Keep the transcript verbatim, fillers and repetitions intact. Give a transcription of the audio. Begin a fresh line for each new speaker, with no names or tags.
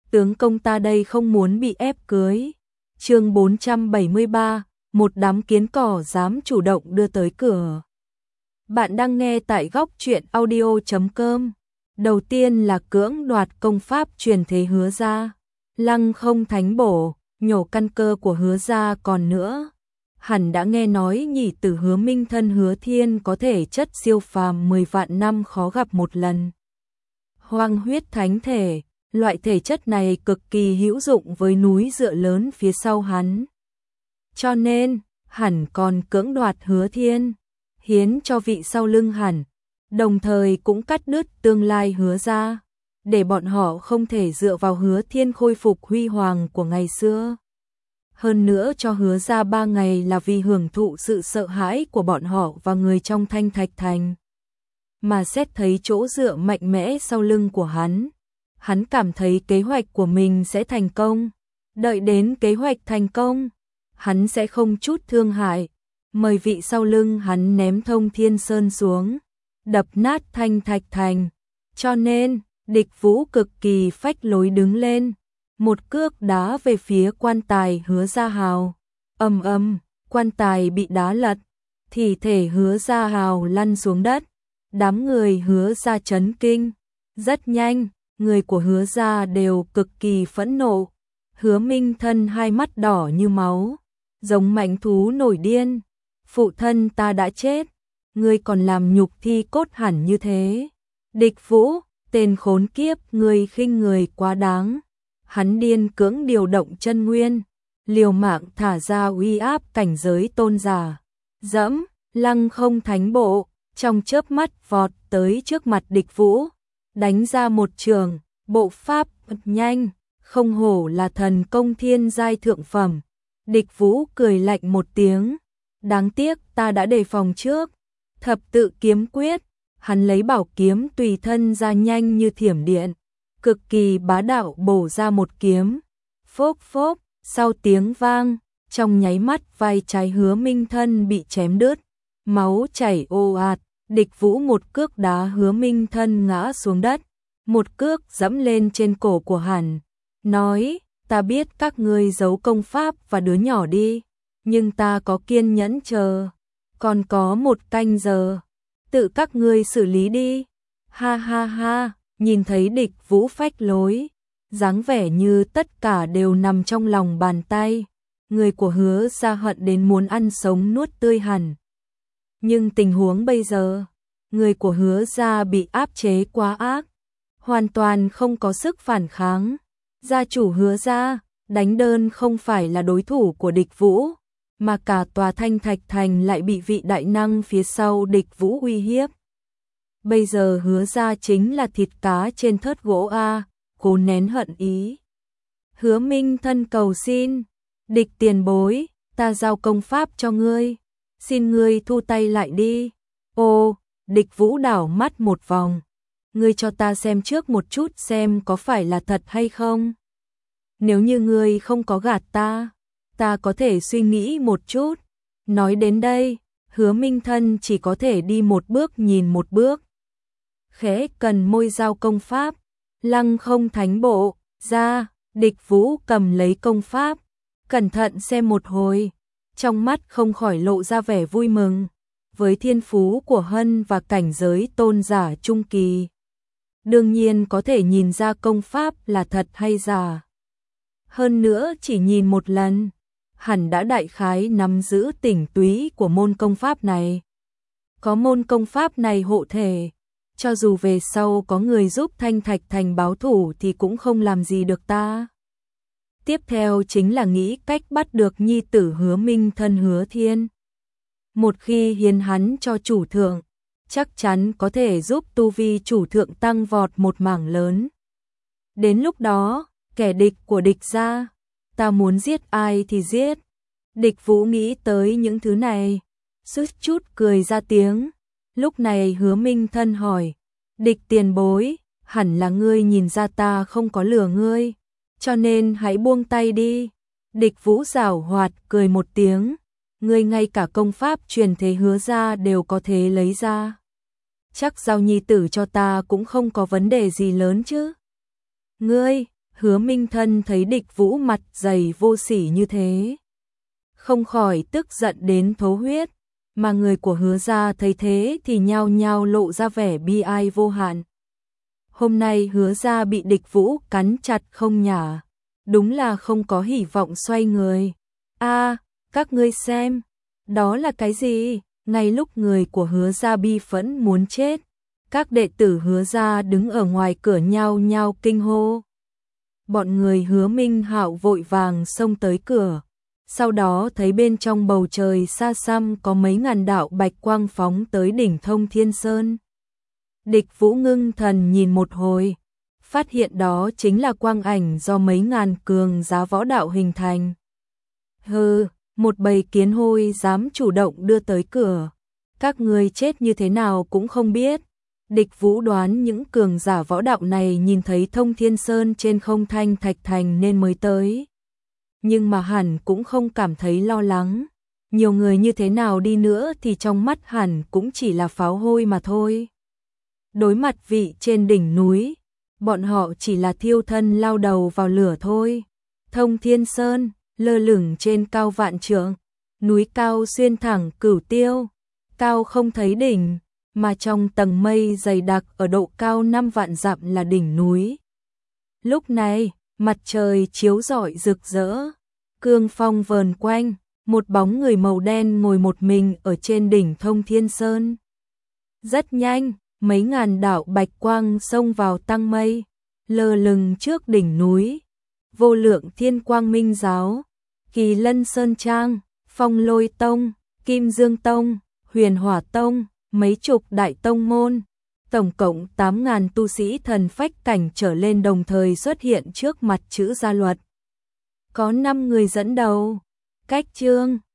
tướng công ta đây không muốn bị ép cưới. Chương bốn trăm bảy mươi ba, một đám kiến cỏ dám chủ động đưa tới cửa. Bạn đang nghe tại góc truyện audio chấm com. Đầu tiên là cưỡng đoạt công pháp truyền thế Hứa gia. Lăng Không thánh bổ, nhổ căn cơ của Hứa gia. Còn nữa, hẳn đã nghe nói nhị tử Hứa Minh thân Hứa Thiên có thể chất siêu phàm mười vạn năm khó gặp một lần. Hoang huyết thánh thể, loại thể chất này cực kỳ hữu dụng với núi dựa lớn phía sau hắn. Cho nên, hẳn còn cưỡng đoạt Hứa Thiên, hiến cho vị sau lưng hẳn, đồng thời cũng cắt đứt tương lai Hứa gia, để bọn họ không thể dựa vào Hứa Thiên khôi phục huy hoàng của ngày xưa. Hơn nữa cho Hứa gia ba ngày là vì hưởng thụ sự sợ hãi của bọn họ và người trong Thanh Thạch Thành. Mà xét thấy chỗ dựa mạnh mẽ sau lưng của hắn, hắn cảm thấy kế hoạch của mình sẽ thành công. Đợi đến kế hoạch thành công, hắn sẽ không chút thương hại, mời vị sau lưng hắn ném Thông Thiên Sơn xuống, đập nát Thanh Thạch Thành. Cho nên, Địch Vũ cực kỳ phách lối đứng lên, một cước đá về phía quan tài Hứa Gia Hào. Ầm ầm, quan tài bị đá lật, thi thể Hứa Gia Hào lăn xuống đất. Đám người Hứa gia chấn kinh. Rất nhanh, người của Hứa gia đều cực kỳ phẫn nộ. Hứa Minh thân hai mắt đỏ như máu, giống mãnh thú nổi điên. Phụ thân ta đã chết, ngươi còn làm nhục thi cốt hẳn như thế. Địch Vũ, tên khốn kiếp, ngươi khinh người quá đáng. Hắn điên cưỡng điều động chân nguyên, liều mạng thả ra uy áp cảnh giới tôn giả. Dẫm, Lăng Không thánh bộ, trong chớp mắt vọt tới trước mặt Địch Vũ, đánh ra một trường, bộ pháp nhanh, không hổ là thần công thiên giai thượng phẩm. Địch Vũ cười lạnh một tiếng, đáng tiếc ta đã đề phòng trước. Thập tự kiếm quyết, hắn lấy bảo kiếm tùy thân ra nhanh như thiểm điện, cực kỳ bá đạo bổ ra một kiếm. Phốc phốc, sau tiếng vang, trong nháy mắt vai trái Hứa Minh thân bị chém đứt, máu chảy ồ ạt. Địch Vũ một cước đá Hứa Minh thân ngã xuống đất, một cước dẫm lên trên cổ của hắn, nói, ta biết các ngươi giấu công pháp và đứa nhỏ đi, nhưng ta có kiên nhẫn chờ, còn có một canh giờ, tự các ngươi xử lý đi. Ha ha ha, nhìn thấy Địch Vũ phách lối, dáng vẻ như tất cả đều nằm trong lòng bàn tay, người của Hứa gia hận đến muốn ăn sống nuốt tươi hẳn. Nhưng tình huống bây giờ, người của Hứa gia bị áp chế quá ác, hoàn toàn không có sức phản kháng. Gia chủ Hứa gia, đánh đơn không phải là đối thủ của Địch Vũ, mà cả tòa Thanh Thạch Thành lại bị vị đại năng phía sau Địch Vũ uy hiếp. Bây giờ Hứa gia chính là thịt cá trên thớt gỗ a, cố nén hận ý. Hứa Minh thân cầu xin, Địch tiền bối, ta giao công pháp cho ngươi, xin ngươi thu tay lại đi. Ô, Địch Vũ đảo mắt một vòng, ngươi cho ta xem trước một chút xem có phải là thật hay không. Nếu như ngươi không có gạt ta, ta có thể suy nghĩ một chút. Nói đến đây, Hứa Minh thân chỉ có thể đi một bước nhìn một bước. Khẽ cần môi giao công pháp, Lăng Không thánh bộ, ra, Địch Vũ cầm lấy công pháp, cẩn thận xem một hồi, trong mắt không khỏi lộ ra vẻ vui mừng. Với thiên phú của Hân và cảnh giới tôn giả trung kỳ, đương nhiên có thể nhìn ra công pháp là thật hay giả. Hơn nữa chỉ nhìn một lần, hẳn đã đại khái nắm giữ tinh túy của môn công pháp này. Có môn công pháp này hộ thể, cho dù về sau có người giúp Thanh Thạch Thành báo thủ thì cũng không làm gì được ta. Tiếp theo chính là nghĩ cách bắt được nhi tử Hứa Minh thân Hứa Thiên. Một khi hiến hắn cho chủ thượng, chắc chắn có thể giúp tu vi chủ thượng tăng vọt một mảng lớn. Đến lúc đó, kẻ địch của địch gia, ta muốn giết ai thì giết. Địch Vũ nghĩ tới những thứ này, chút chút cười ra tiếng. Lúc này Hứa Minh thân hỏi, Địch tiền bối, hẳn là ngươi nhìn ra ta không có lừa ngươi, cho nên hãy buông tay đi. Địch Vũ giảo hoạt cười một tiếng, ngươi ngay cả công pháp truyền thế Hứa gia đều có thể lấy ra. Chắc giao nhi tử cho ta cũng không có vấn đề gì lớn chứ. Ngươi, Hứa Minh Thân thấy Địch Vũ mặt dày vô sỉ như thế, không khỏi tức giận đến thố huyết, mà người của Hứa gia thấy thế thì nhao nhao lộ ra vẻ bi ai vô hạn. Hôm nay Hứa gia bị Địch Vũ cắn chặt không nhả, đúng là không có hy vọng xoay người. A, các ngươi xem, đó là cái gì? Ngay lúc người của Hứa gia bi phẫn muốn chết, các đệ tử Hứa gia đứng ở ngoài cửa nhao nhao kinh hô. Bọn người Hứa Minh Hạo vội vàng xông tới cửa, sau đó thấy bên trong bầu trời xa xăm có mấy ngàn đạo bạch quang phóng tới đỉnh Thông Thiên Sơn. Địch Vũ ngưng thần nhìn một hồi, phát hiện đó chính là quang ảnh do mấy ngàn cường giá võ đạo hình thành. Hừ, một bầy kiến hôi dám chủ động đưa tới cửa, các ngươi chết như thế nào cũng không biết. Địch Vũ đoán những cường giả võ đạo này nhìn thấy Thông Thiên Sơn trên không thanh thạch thành nên mới tới. Nhưng mà hẳn cũng không cảm thấy lo lắng. Nhiều người như thế nào đi nữa thì trong mắt hẳn cũng chỉ là pháo hôi mà thôi. Đối mặt vị trên đỉnh núi, bọn họ chỉ là thiêu thân lao đầu vào lửa thôi. Thông Thiên Sơn, lơ lửng trên cao vạn trượng, núi cao xuyên thẳng cửu tiêu, cao không thấy đỉnh, mà trong tầng mây dày đặc ở độ cao năm vạn dặm là đỉnh núi. Lúc này, mặt trời chiếu rọi rực rỡ, cương phong vờn quanh, một bóng người màu đen ngồi một mình ở trên đỉnh Thông Thiên Sơn. Rất nhanh, mấy ngàn đạo bạch quang xông vào tăng mây, lơ lửng trước đỉnh núi. Vô Lượng Thiên Quang Minh Giáo, Kỳ Lân Sơn Trang, Phong Lôi Tông, Kim Dương Tông, Huyền Hỏa Tông, mấy chục đại tông môn, tổng cộng tám ngàn tu sĩ thần phách cảnh trở lên đồng thời xuất hiện trước mặt chữ gia luật. Có năm người dẫn đầu, cách chương